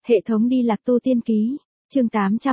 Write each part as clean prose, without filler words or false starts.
Hệ thống đi lạc tu tiên ký, chương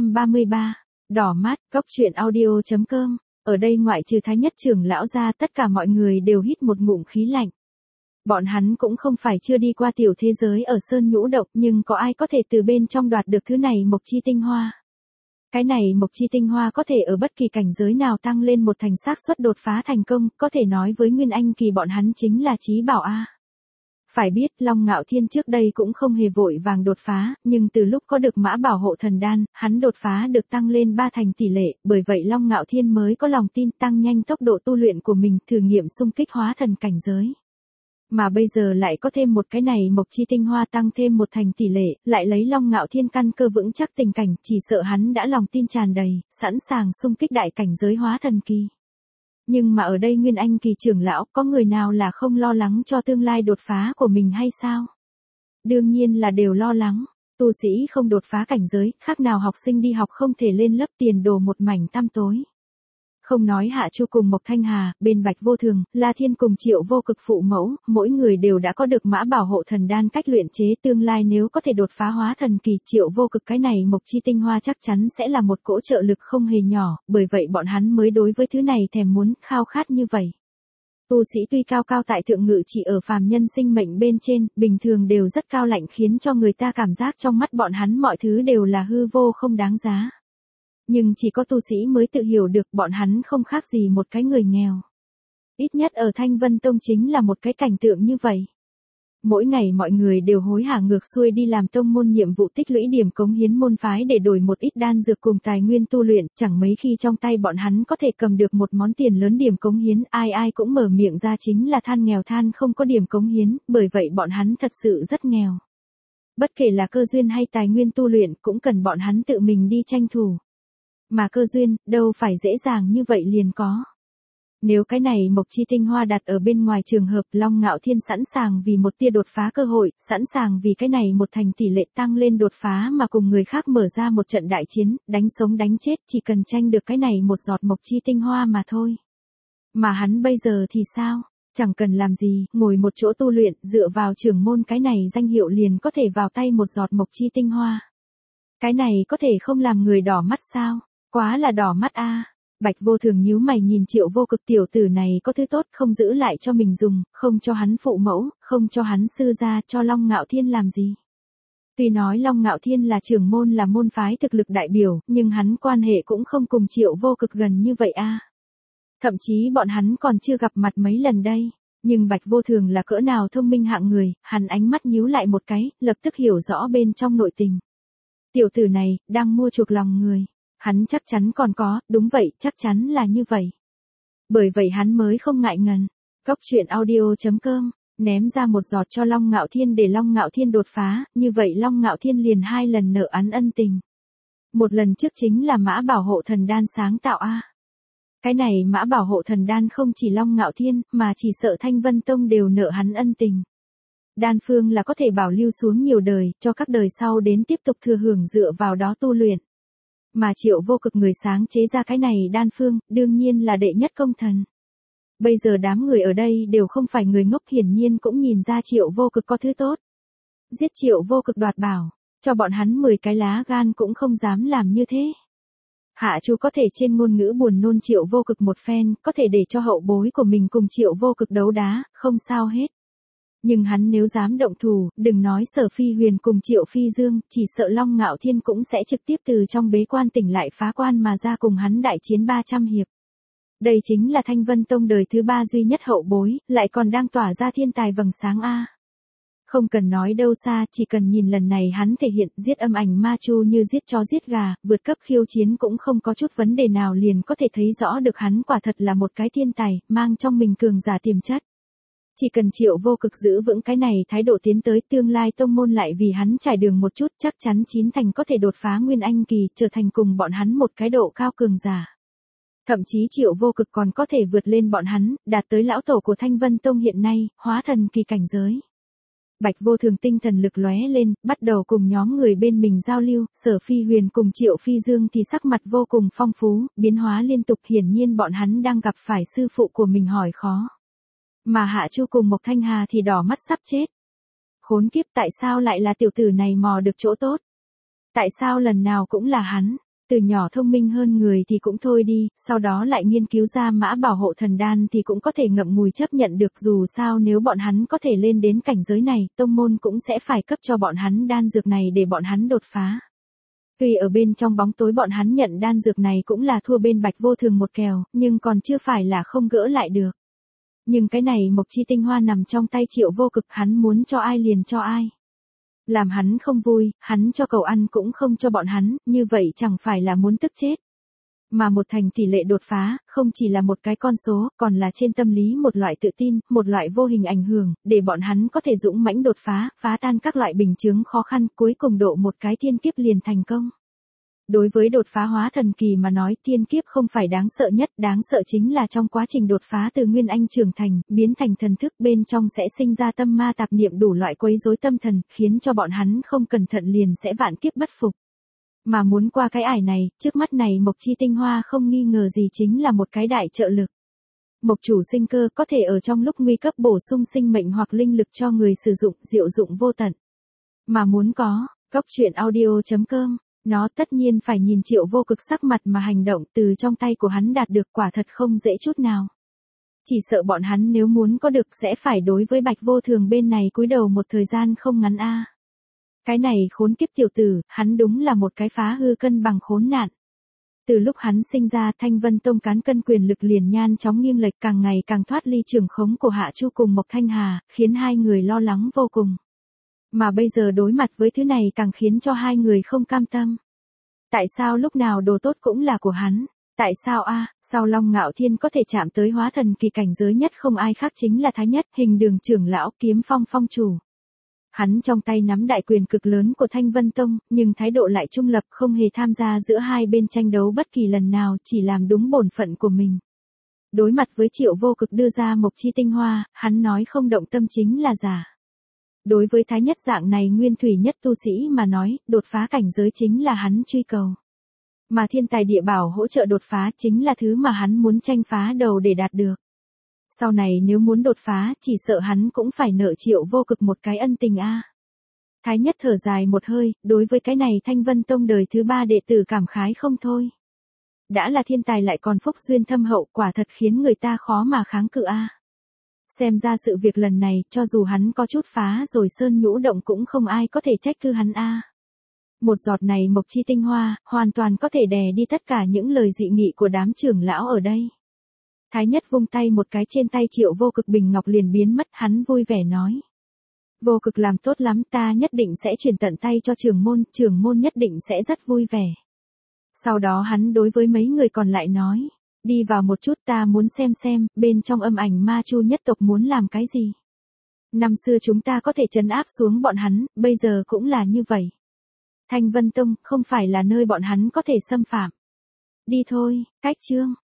833, đỏ mắt, góc truyện audio.com, ở đây ngoại trừ Thái Nhất trưởng lão ra tất cả mọi người đều hít một ngụm khí lạnh. Bọn hắn cũng không phải chưa đi qua tiểu thế giới ở Sơn Nhũ Động nhưng có ai có thể từ bên trong đoạt được thứ này mộc chi tinh hoa. Cái này mộc chi tinh hoa có thể ở bất kỳ cảnh giới nào tăng lên một thành xác suất đột phá thành công, có thể nói với Nguyên Anh kỳ bọn hắn chính là chí bảo a. Phải biết, Long Ngạo Thiên trước đây cũng không hề vội vàng đột phá, nhưng từ lúc có được mã bảo hộ thần đan, hắn đột phá được tăng lên 3 thành tỷ lệ, bởi vậy Long Ngạo Thiên mới có lòng tin tăng nhanh tốc độ tu luyện của mình, thử nghiệm xung kích hóa thần cảnh giới. Mà bây giờ lại có thêm một cái này mộc chi tinh hoa tăng thêm 1 thành tỷ lệ, lại lấy Long Ngạo Thiên căn cơ vững chắc tình cảnh, chỉ sợ hắn đã lòng tin tràn đầy, sẵn sàng xung kích đại cảnh giới hóa thần kỳ. Nhưng mà ở đây Nguyên Anh kỳ trưởng lão, có người nào là không lo lắng cho tương lai đột phá của mình hay sao? Đương nhiên là đều lo lắng, tu sĩ không đột phá cảnh giới, khác nào học sinh đi học không thể lên lớp, tiền đồ một mảnh tăm tối. Không nói Hạ Chu cùng Mộc Thanh Hà, bên Bạch Vô Thường, La Thiên cùng Triệu Vô Cực phụ mẫu, mỗi người đều đã có được mã bảo hộ thần đan cách luyện chế, tương lai nếu có thể đột phá hóa thần kỳ, Triệu Vô Cực cái này mộc chi tinh hoa chắc chắn sẽ là một cỗ trợ lực không hề nhỏ, bởi vậy bọn hắn mới đối với thứ này thèm muốn, khao khát như vậy. Tu sĩ tuy cao cao tại thượng ngự chỉ ở phàm nhân sinh mệnh bên trên, bình thường đều rất cao lạnh, khiến cho người ta cảm giác trong mắt bọn hắn mọi thứ đều là hư vô không đáng giá. Nhưng chỉ có tu sĩ mới tự hiểu được bọn hắn không khác gì một cái người nghèo. Ít nhất ở Thanh Vân Tông chính là một cái cảnh tượng như vậy. Mỗi ngày mọi người đều hối hả ngược xuôi đi làm tông môn nhiệm vụ, tích lũy điểm cống hiến môn phái để đổi một ít đan dược cùng tài nguyên tu luyện, chẳng mấy khi trong tay bọn hắn có thể cầm được một món tiền lớn điểm cống hiến, ai ai cũng mở miệng ra chính là than nghèo, than không có điểm cống hiến, bởi vậy bọn hắn thật sự rất nghèo. Bất kể là cơ duyên hay tài nguyên tu luyện cũng cần bọn hắn tự mình đi tranh thủ. Mà cơ duyên, đâu phải dễ dàng như vậy liền có. Nếu cái này mộc chi tinh hoa đặt ở bên ngoài trường hợp, Long Ngạo Thiên sẵn sàng vì một tia đột phá cơ hội, sẵn sàng vì cái này 1 thành tỷ lệ tăng lên đột phá mà cùng người khác mở ra một trận đại chiến, đánh sống đánh chết, chỉ cần tranh được cái này một giọt mộc chi tinh hoa mà thôi. Mà hắn bây giờ thì sao? Chẳng cần làm gì, ngồi một chỗ tu luyện, dựa vào trưởng môn cái này danh hiệu liền có thể vào tay một giọt mộc chi tinh hoa. Cái này có thể không làm người đỏ mắt sao? Quá là đỏ mắt a. Bạch Vô Thường nhíu mày nhìn Triệu Vô Cực, tiểu tử này có thứ tốt không giữ lại cho mình dùng, không cho hắn phụ mẫu, không cho hắn sư gia, cho Long Ngạo Thiên làm gì? Tuy nói Long Ngạo Thiên là trưởng môn, là môn phái thực lực đại biểu, nhưng hắn quan hệ cũng không cùng Triệu Vô Cực gần như vậy a. Thậm chí bọn hắn còn chưa gặp mặt mấy lần đây. Nhưng Bạch Vô Thường là cỡ nào thông minh hạng người, hắn ánh mắt nhíu lại một cái, lập tức hiểu rõ bên trong nội tình. Tiểu tử này, đang mua chuộc lòng người. Hắn chắc chắn còn có, đúng vậy, chắc chắn là như vậy. Bởi vậy hắn mới không ngại ngần. Góc truyện audio.com, ném ra một giọt cho Long Ngạo Thiên để Long Ngạo Thiên đột phá, như vậy Long Ngạo Thiên liền 2 lần nợ án ân tình. Một lần trước chính là mã bảo hộ thần đan sáng tạo a. Cái này mã bảo hộ thần đan không chỉ Long Ngạo Thiên, mà chỉ sợ Thanh Vân Tông đều nợ hắn ân tình. Đan phương là có thể bảo lưu xuống nhiều đời, cho các đời sau đến tiếp tục thừa hưởng dựa vào đó tu luyện. Mà Triệu Vô Cực người sáng chế ra cái này đan phương, đương nhiên là đệ nhất công thần. Bây giờ đám người ở đây đều không phải người ngốc, hiển nhiên cũng nhìn ra Triệu Vô Cực có thứ tốt. Giết Triệu Vô Cực đoạt bảo, cho bọn hắn 10 cái lá gan cũng không dám làm như thế. Hạ Chu có thể trên ngôn ngữ buồn nôn Triệu Vô Cực một phen, có thể để cho hậu bối của mình cùng Triệu Vô Cực đấu đá, không sao hết. Nhưng hắn nếu dám động thủ, đừng nói Sở Phi Huyền cùng Triệu Phi Dương, chỉ sợ Long Ngạo Thiên cũng sẽ trực tiếp từ trong bế quan tỉnh lại phá quan mà ra cùng hắn đại chiến 300 hiệp. Đây chính là Thanh Vân Tông đời thứ 3 duy nhất hậu bối, lại còn đang tỏa ra thiên tài vầng sáng a. Không cần nói đâu xa, chỉ cần nhìn lần này hắn thể hiện giết âm ảnh ma chu như giết chó giết gà, vượt cấp khiêu chiến cũng không có chút vấn đề nào, liền có thể thấy rõ được hắn quả thật là một cái thiên tài, mang trong mình cường giả tiềm chất. Chỉ cần Triệu Vô Cực giữ vững cái này thái độ tiến tới, tương lai tông môn lại vì hắn trải đường một chút, chắc chắn 9 thành có thể đột phá Nguyên Anh kỳ, trở thành cùng bọn hắn một cái độ cao cường giả. Thậm chí Triệu Vô Cực còn có thể vượt lên bọn hắn, đạt tới lão tổ của Thanh Vân Tông hiện nay, hóa thần kỳ cảnh giới. Bạch Vô Thường tinh thần lực lóe lên, bắt đầu cùng nhóm người bên mình giao lưu, Sở Phi Huyền cùng Triệu Phi Dương thì sắc mặt vô cùng phong phú, biến hóa liên tục, hiển nhiên bọn hắn đang gặp phải sư phụ của mình hỏi khó. Mà Hạ Chu cùng Mộc Thanh Hà thì đỏ mắt sắp chết. Khốn kiếp, tại sao lại là tiểu tử này mò được chỗ tốt? Tại sao lần nào cũng là hắn? Từ nhỏ thông minh hơn người thì cũng thôi đi, sau đó lại nghiên cứu ra mã bảo hộ thần đan thì cũng có thể ngậm ngùi chấp nhận được, dù sao nếu bọn hắn có thể lên đến cảnh giới này, tông môn cũng sẽ phải cấp cho bọn hắn đan dược này để bọn hắn đột phá. Tuy ở bên trong bóng tối bọn hắn nhận đan dược này cũng là thua bên Bạch Vô Thường một kèo, nhưng còn chưa phải là không gỡ lại được. Nhưng cái này mộc chi tinh hoa nằm trong tay Triệu Vô Cực, hắn muốn cho ai liền cho ai. Làm hắn không vui, hắn cho cầu ăn cũng không cho bọn hắn, như vậy chẳng phải là muốn tức chết. Mà một thành tỷ lệ đột phá, không chỉ là một cái con số, còn là trên tâm lý một loại tự tin, một loại vô hình ảnh hưởng, để bọn hắn có thể dũng mãnh đột phá, phá tan các loại bình chướng khó khăn, cuối cùng độ một cái thiên kiếp liền thành công. Đối với đột phá hóa thần kỳ mà nói, thiên kiếp không phải đáng sợ nhất, đáng sợ chính là trong quá trình đột phá từ nguyên anh trưởng thành, biến thành thần thức, bên trong sẽ sinh ra tâm ma tạp niệm đủ loại quấy rối tâm thần, khiến cho bọn hắn không cẩn thận liền sẽ vạn kiếp bất phục. Mà muốn qua cái ải này, trước mắt này mộc chi tinh hoa không nghi ngờ gì chính là một cái đại trợ lực. Mộc chủ sinh cơ có thể ở trong lúc nguy cấp bổ sung sinh mệnh hoặc linh lực cho người sử dụng, diệu dụng vô tận. Mà muốn có, goctruyện.audio.com, nó tất nhiên phải nhìn Triệu Vô Cực sắc mặt mà hành động, từ trong tay của hắn đạt được quả thật không dễ chút nào. Chỉ sợ bọn hắn nếu muốn có được sẽ phải đối với Bạch Vô Thường bên này cúi đầu một thời gian không ngắn a. Cái này khốn kiếp tiểu tử, hắn đúng là một cái phá hư cân bằng khốn nạn. Từ lúc hắn sinh ra, Thanh Vân Tông cán cân quyền lực liền nhan chóng nghiêng lệch, càng ngày càng thoát ly trường khống của Hạ Chu cùng Mộc Thanh Hà, khiến hai người lo lắng vô cùng. Mà bây giờ đối mặt với thứ này càng khiến cho hai người không cam tâm. Tại sao lúc nào đồ tốt cũng là của hắn? Tại sao sao Long Ngạo Thiên có thể chạm tới hóa thần kỳ cảnh giới nhất không ai khác chính là Thái Nhất, Hình Đường trưởng lão, Kiếm Phong phong chủ. Hắn trong tay nắm đại quyền cực lớn của Thanh Vân Tông, nhưng thái độ lại trung lập, không hề tham gia giữa hai bên tranh đấu bất kỳ lần nào, chỉ làm đúng bổn phận của mình. Đối mặt với Triệu Vô Cực đưa ra mộc chi tinh hoa, hắn nói không động tâm chính là giả. Đối với Thái Nhất dạng này nguyên thủy nhất tu sĩ mà nói, đột phá cảnh giới chính là hắn truy cầu. Mà thiên tài địa bảo hỗ trợ đột phá chính là thứ mà hắn muốn tranh phá đầu để đạt được. Sau này nếu muốn đột phá, chỉ sợ hắn cũng phải nợ Triệu Vô Cực một cái ân tình a. Thái Nhất thở dài một hơi, đối với cái này Thanh Vân Tông đời thứ 3 đệ tử cảm khái không thôi. Đã là thiên tài lại còn phúc duyên thâm hậu, quả thật khiến người ta khó mà kháng cự a. Xem ra sự việc lần này, cho dù hắn có chút phá rồi sơn nhũ động cũng không ai có thể trách cứ hắn a. Một giọt này mộc chi tinh hoa, hoàn toàn có thể đè đi tất cả những lời dị nghị của đám trưởng lão ở đây. Thái Nhất vung tay một cái, trên tay Triệu Vô Cực bình ngọc liền biến mất, hắn vui vẻ nói. Vô Cực làm tốt lắm, ta nhất định sẽ truyền tận tay cho trưởng môn nhất định sẽ rất vui vẻ. Sau đó hắn đối với mấy người còn lại nói, đi vào một chút, ta muốn xem, bên trong âm ảnh ma chu nhất tộc muốn làm cái gì. Năm xưa chúng ta có thể trấn áp xuống bọn hắn, bây giờ cũng là như vậy. Thanh Vân Tông không phải là nơi bọn hắn có thể xâm phạm. Đi thôi, cách chương.